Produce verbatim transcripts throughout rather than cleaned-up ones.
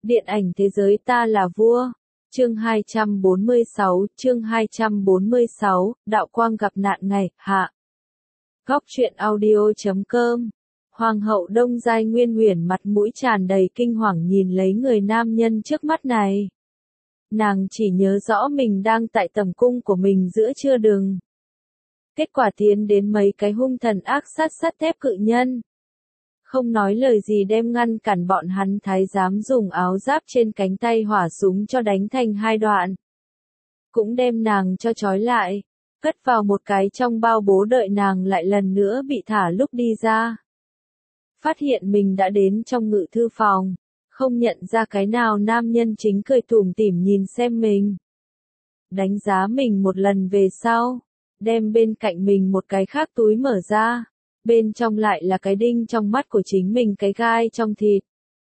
Điện ảnh thế giới ta là vua. Chương hai trăm bốn mươi sáu, chương hai trăm bốn mươi sáu, đạo quang gặp nạn ngày, hạ. Góc truyện audio chấm com. Hoàng hậu Đông Giai Nguyên Uyển mặt mũi tràn đầy kinh hoàng nhìn lấy người nam nhân trước mắt này. Nàng chỉ nhớ rõ mình đang tại tầm cung của mình giữa trưa đường. Kết quả tiến đến mấy cái hung thần ác sát sắt thép cự nhân. Không nói lời gì đem ngăn cản bọn hắn thái giám dùng áo giáp trên cánh tay hỏa súng cho đánh thành hai đoạn. Cũng đem nàng cho trói lại, cất vào một cái trong bao bố đợi nàng lại lần nữa bị thả lúc đi ra. Phát hiện mình đã đến trong ngự thư phòng, không nhận ra cái nào nam nhân chính cười tủm tỉm nhìn xem mình. Đánh giá mình một lần về sau, đem bên cạnh mình một cái khác túi mở ra. Bên trong lại là cái đinh trong mắt của chính mình, cái gai trong thịt.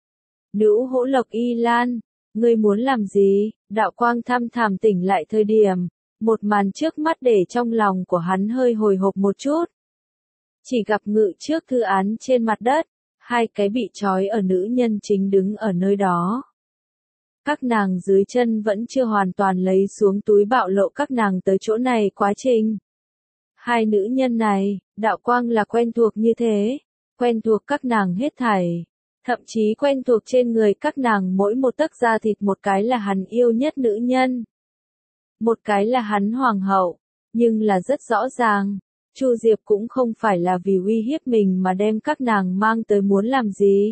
Nữ Hỗ Lộc Y Lan, ngươi muốn làm gì? Đạo quang thăm thảm tỉnh lại thời điểm, một màn trước mắt để trong lòng của hắn hơi hồi hộp một chút. Chỉ gặp ngự trước thư án trên mặt đất, hai cái bị trói ở nữ nhân chính đứng ở nơi đó. Các nàng dưới chân vẫn chưa hoàn toàn lấy xuống túi bạo lộ các nàng tới chỗ này quá trình. Hai nữ nhân này, đạo quang là quen thuộc như thế, quen thuộc các nàng hết thảy, thậm chí quen thuộc trên người các nàng mỗi một tấc da thịt, một cái là hắn yêu nhất nữ nhân, một cái là hắn hoàng hậu, nhưng là rất rõ ràng, Chu Diệp cũng không phải là vì uy hiếp mình mà đem các nàng mang tới muốn làm gì.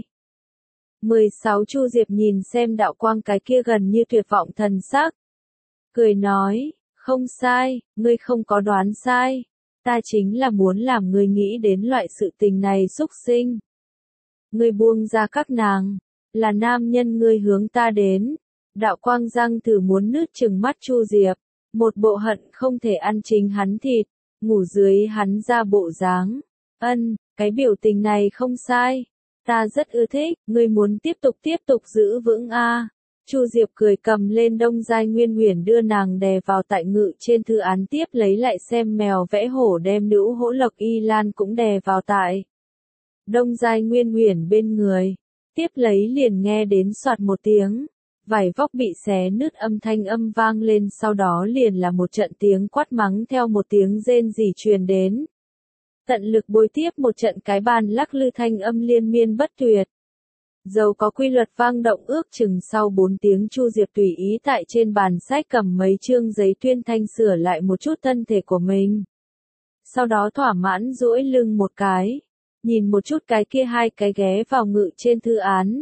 mười sáu Chu Diệp nhìn xem đạo quang cái kia gần như tuyệt vọng thần sắc, cười nói, không sai, ngươi không có đoán sai. Ta chính là muốn làm ngươi nghĩ đến loại sự tình này xúc sinh. Ngươi buông ra các nàng, là nam nhân ngươi hướng ta đến. Đạo quang răng thử muốn nứt trừng mắt Chu Diệp, một bộ hận không thể ăn chính hắn thịt, ngủ dưới hắn ra bộ dáng. Ân, cái biểu tình này không sai. Ta rất ưa thích, ngươi muốn tiếp tục tiếp tục giữ vững a. À. Chu Diệp cười cầm lên Đông Giai Nguyên Uyển đưa nàng đè vào tại ngự trên thư án, tiếp lấy lại xem mèo vẽ hổ đem Nữ Hỗ Lộc Y Lan cũng đè vào tại Đông Giai Nguyên Uyển bên người. Tiếp lấy liền nghe đến soạt một tiếng, vải vóc bị xé nứt âm thanh âm vang lên, sau đó liền là một trận tiếng quát mắng theo một tiếng rên rỉ truyền đến. Tận lực bồi tiếp một trận cái bàn lắc lư thanh âm liên miên bất tuyệt. Dầu có quy luật vang động, ước chừng sau bốn tiếng Chu Diệp tùy ý tại trên bàn sách cầm mấy chương giấy tuyên thanh sửa lại một chút thân thể của mình. Sau đó thỏa mãn duỗi lưng một cái, nhìn một chút cái kia hai cái ghé vào ngự trên thư án.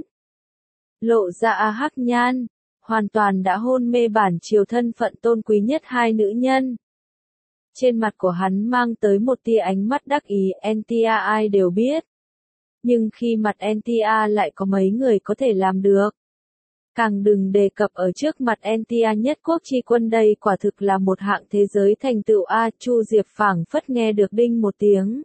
Lộ ra a hắc nhan, hoàn toàn đã hôn mê bản triều thân phận tôn quý nhất hai nữ nhân. Trên mặt của hắn mang tới một tia ánh mắt đắc ý, en tê a ai đều biết. Nhưng khi mặt en tê a lại có mấy người có thể làm được. Càng đừng đề cập ở trước mặt en tê a nhất quốc chi quân, đây quả thực là một hạng thế giới thành tựu a. Chu Diệp phảng phất nghe được đinh một tiếng.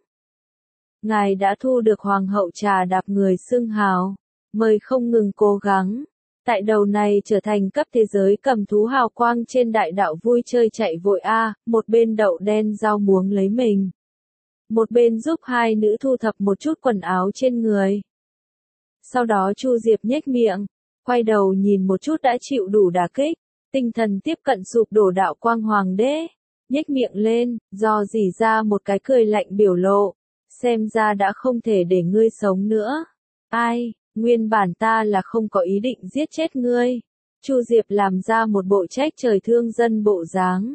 Ngài đã thu được hoàng hậu trà đạp người xưng hào, mời không ngừng cố gắng. Tại đầu này trở thành cấp thế giới cầm thú hào quang trên đại đạo vui chơi chạy vội a. Một bên đậu đen rau muống lấy mình. Một bên giúp hai nữ thu thập một chút quần áo trên người. Sau đó Chu Diệp nhếch miệng, quay đầu nhìn một chút đã chịu đủ đả kích, tinh thần tiếp cận sụp đổ đạo quang hoàng đế, nhếch miệng lên, do dỉ ra một cái cười lạnh biểu lộ, xem ra đã không thể để ngươi sống nữa. Ai, nguyên bản ta là không có ý định giết chết ngươi. Chu Diệp làm ra một bộ trách trời thương dân bộ dáng.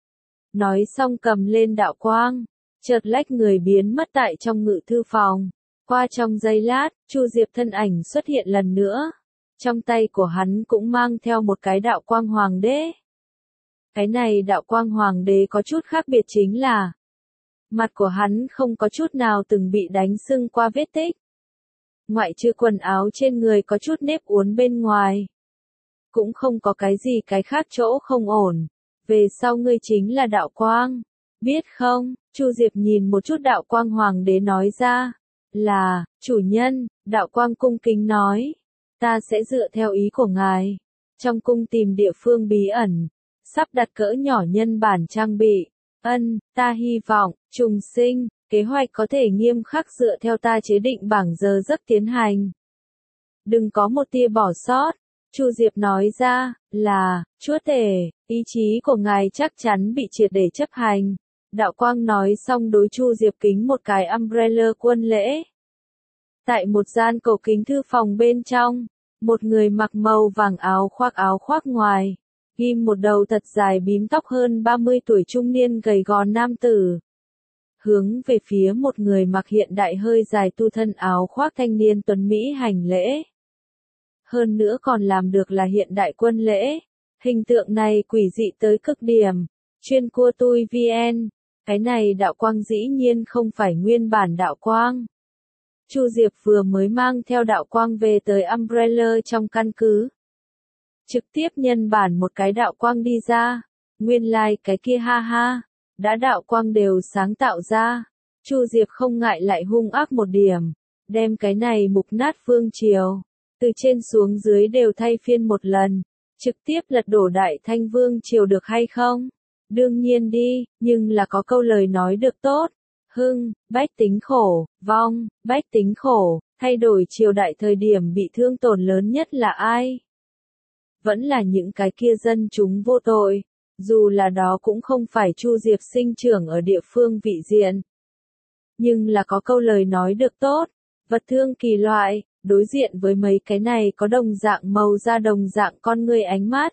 Nói xong cầm lên đạo quang. Chợt lách người biến mất tại trong ngự thư phòng. Qua trong giây lát, Chu Diệp thân ảnh xuất hiện lần nữa. Trong tay của hắn cũng mang theo một cái đạo quang hoàng đế. Cái này đạo quang hoàng đế có chút khác biệt chính là mặt của hắn không có chút nào từng bị đánh sưng qua vết tích. Ngoại trừ quần áo trên người có chút nếp uốn bên ngoài. Cũng không có cái gì cái khác chỗ không ổn. Về sau ngươi chính là đạo quang. Biết không? Chu Diệp nhìn một chút đạo quang hoàng đế nói ra. Là, chủ nhân, đạo quang cung kính nói. Ta sẽ dựa theo ý của ngài. Trong cung tìm địa phương bí ẩn. Sắp đặt cỡ nhỏ nhân bản trang bị. Ân, ta hy vọng, trùng sinh, kế hoạch có thể nghiêm khắc dựa theo ta chế định bảng giờ giấc tiến hành. Đừng có một tia bỏ sót. Chu Diệp nói ra, là, chúa tể, ý chí của ngài chắc chắn bị triệt để chấp hành. Đạo quang nói xong đối Chu Diệp kính một cái umbrella quân lễ. Tại một gian cổ kính thư phòng bên trong, một người mặc màu vàng áo khoác áo khoác ngoài, ghim một đầu thật dài bím tóc hơn ba mươi tuổi trung niên gầy gò nam tử. Hướng về phía một người mặc hiện đại hơi dài tu thân áo khoác thanh niên tuấn Mỹ hành lễ. Hơn nữa còn làm được là hiện đại quân lễ. Hình tượng này quỷ dị tới cực điểm. Chuyên cua tui vn. Cái này đạo quang dĩ nhiên không phải nguyên bản đạo quang. Chu Diệp vừa mới mang theo đạo quang về tới Umbrella trong căn cứ. Trực tiếp nhân bản một cái đạo quang đi ra. Nguyên lai like cái kia ha ha. Đã đạo quang đều sáng tạo ra. Chu Diệp không ngại lại hung ác một điểm. Đem cái này mục nát vương triều. Từ trên xuống dưới đều thay phiên một lần. Trực tiếp lật đổ đại thanh vương triều được hay không? Đương nhiên đi, nhưng là có câu lời nói được tốt. Hưng, bách tính khổ, vong, bách tính khổ, thay đổi triều đại thời điểm bị thương tổn lớn nhất là ai? Vẫn là những cái kia dân chúng vô tội. Dù là đó cũng không phải Chu Diệp sinh trưởng ở địa phương vị diện. Nhưng là có câu lời nói được tốt. Vật thương kỳ loại, đối diện với mấy cái này có đồng dạng màu da đồng dạng con người ánh mắt.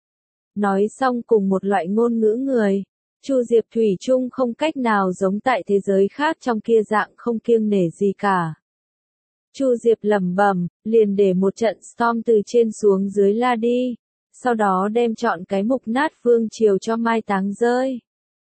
Nói xong cùng một loại ngôn ngữ người. Chu Diệp thủy chung không cách nào giống tại thế giới khác trong kia dạng không kiêng nể gì cả. Chu Diệp lẩm bẩm, liền để một trận storm từ trên xuống dưới la đi. Sau đó đem chọn cái mục nát vương triều cho mai táng rơi.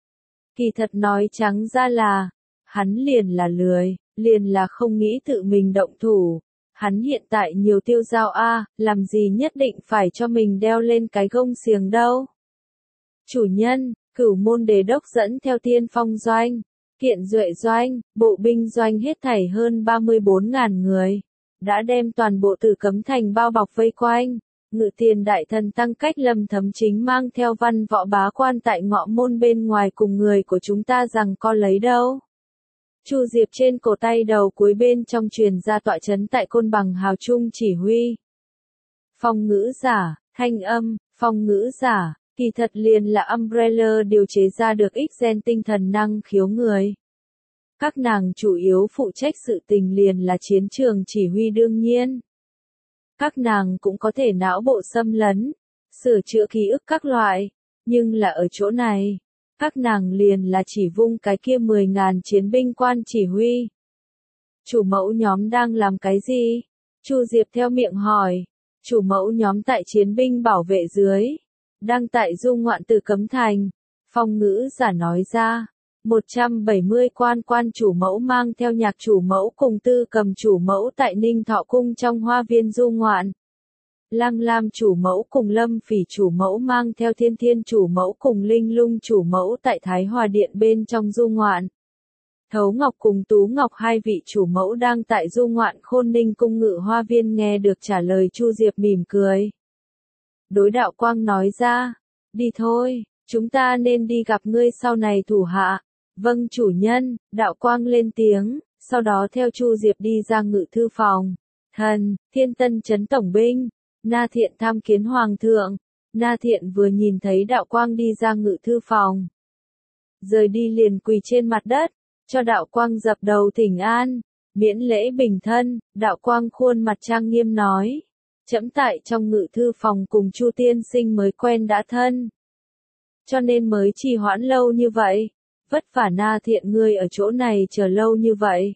Kỳ thật nói trắng ra là, hắn liền là lười, liền là không nghĩ tự mình động thủ. Hắn hiện tại nhiều tiêu dao a, làm gì nhất định phải cho mình đeo lên cái gông xiềng đâu. Chủ nhân, Cửu Môn Đế Đốc dẫn theo Tiên Phong doanh, Kiện Duệ doanh, bộ binh doanh hết thảy hơn ba mươi bốn ngàn người, đã đem toàn bộ Tử Cấm Thành bao bọc vây quanh. Ngự tiền đại thần Tăng Cách Lâm Thấm chính mang theo văn võ bá quan tại ngọ môn bên ngoài cùng người của chúng ta rằng co lấy đâu. Chu Diệp trên cổ tay đầu cuối bên trong truyền ra tọa chấn tại Côn Bằng hào trung chỉ huy. Phong ngữ giả, thanh âm, phong ngữ giả, kỳ thật liền là Umbrella điều chế ra được X gen tinh thần năng khiếu người. Các nàng chủ yếu phụ trách sự tình liền là chiến trường chỉ huy đương nhiên. Các nàng cũng có thể não bộ xâm lấn, sửa chữa ký ức các loại, nhưng là ở chỗ này, các nàng liền là chỉ vung cái kia mười ngàn chiến binh quan chỉ huy. Chủ mẫu nhóm đang làm cái gì? Chu Diệp theo miệng hỏi. Chủ mẫu nhóm tại chiến binh bảo vệ dưới, đang tại du ngoạn Tử Cấm Thành. Phong ngữ giả nói ra, một trăm bảy mươi quan quan chủ mẫu mang theo nhạc chủ mẫu cùng Tư Cầm chủ mẫu tại Ninh Thọ Cung trong hoa viên du ngoạn. Lăng Lam chủ mẫu cùng Lâm Phỉ chủ mẫu mang theo Thiên Thiên chủ mẫu cùng Linh Lung chủ mẫu tại Thái Hòa Điện bên trong du ngoạn. Thấu Ngọc cùng Tú Ngọc hai vị chủ mẫu đang tại du ngoạn Khôn Ninh cung ngự hoa viên nghe được trả lời Chu Diệp mỉm cười. Đối đạo quang nói ra, đi thôi, chúng ta nên đi gặp ngươi sau này thủ hạ. Vâng chủ nhân, đạo quang lên tiếng, sau đó theo Chu Diệp đi ra ngự thư phòng. Thần, Thiên Tân Trấn Tổng binh, Na Thiện tham kiến Hoàng thượng. Na Thiện vừa nhìn thấy đạo quang đi ra ngự thư phòng. Rời đi liền quỳ trên mặt đất, cho đạo quang dập đầu thỉnh an, miễn lễ bình thân. Đạo quang khuôn mặt trang nghiêm nói, trẫm tại trong ngự thư phòng cùng Chu tiên sinh mới quen đã thân, cho nên mới trì hoãn lâu như vậy. Vất vả Na Thiện ngươi ở chỗ này chờ lâu như vậy.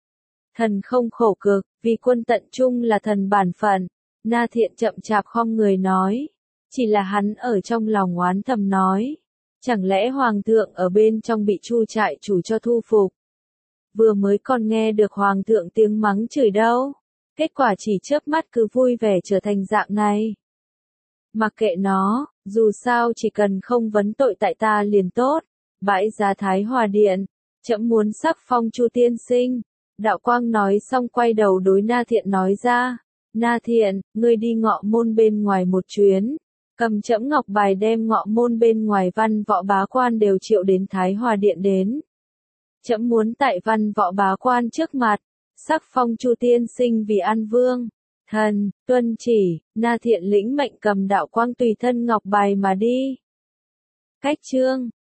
Thần không khổ cực, vì quân tận trung là thần bản phận. Na Thiện chậm chạp khom người nói. Chỉ là hắn ở trong lòng oán thầm nói. Chẳng lẽ Hoàng thượng ở bên trong bị Chu trại chủ cho thu phục? Vừa mới còn nghe được Hoàng thượng tiếng mắng chửi đâu. Kết quả chỉ chớp mắt cứ vui vẻ trở thành dạng này. Mặc kệ nó, dù sao chỉ cần không vấn tội tại ta liền tốt. Bãi giá Thái Hòa Điện, trẫm muốn sắc phong Chu tiên sinh. Đạo quang nói xong quay đầu đối Na Thiện nói ra. Na Thiện, ngươi đi ngọ môn bên ngoài một chuyến. Cầm trẫm ngọc bài đem ngọ môn bên ngoài văn võ bá quan đều triệu đến Thái Hòa Điện đến. Trẫm muốn tại văn võ bá quan trước mặt, sắc phong Chu tiên sinh vì An Vương. Thần, tuân chỉ, Na Thiện lĩnh mệnh cầm đạo quang tùy thân ngọc bài mà đi. Cách chương